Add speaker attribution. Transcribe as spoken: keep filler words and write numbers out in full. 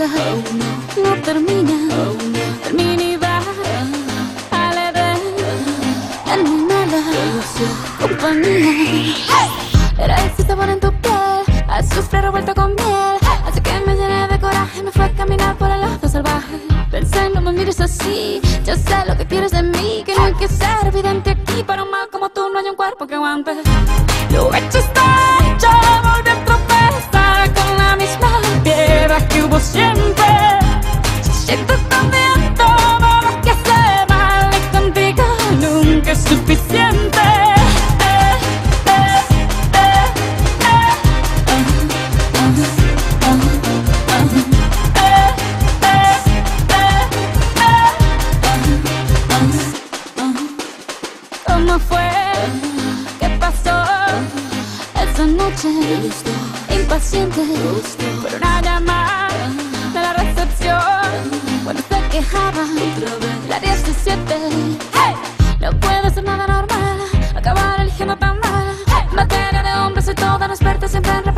Speaker 1: empieza, no termina, termina y va, ale de, en mi mala compañía. Era ese sabor en tu piel, azufre revuelto con miel, así que me llené de coraje, me fue a caminar por el lado salvaje. Pensé, no me mires así, yo sé lo que quieres de mí, que no hay que ser evidente aquí, para un mal como tú no hay un cuerpo que aguante. Lo hecho está hecho, volví a tropezar con la misma piedra que hubo siempre. Si siento también todo lo que hace mal y contigo nunca es suficiente. ¿Cómo fue? ¿Qué pasó? Esa noche, impaciente, por una llamada de la recepción, cuando se quejaba, la diecisiete. Hey, no puede ser nada normal, acabar eligiendo tan mal. Materia de hombres y toda experta siempre en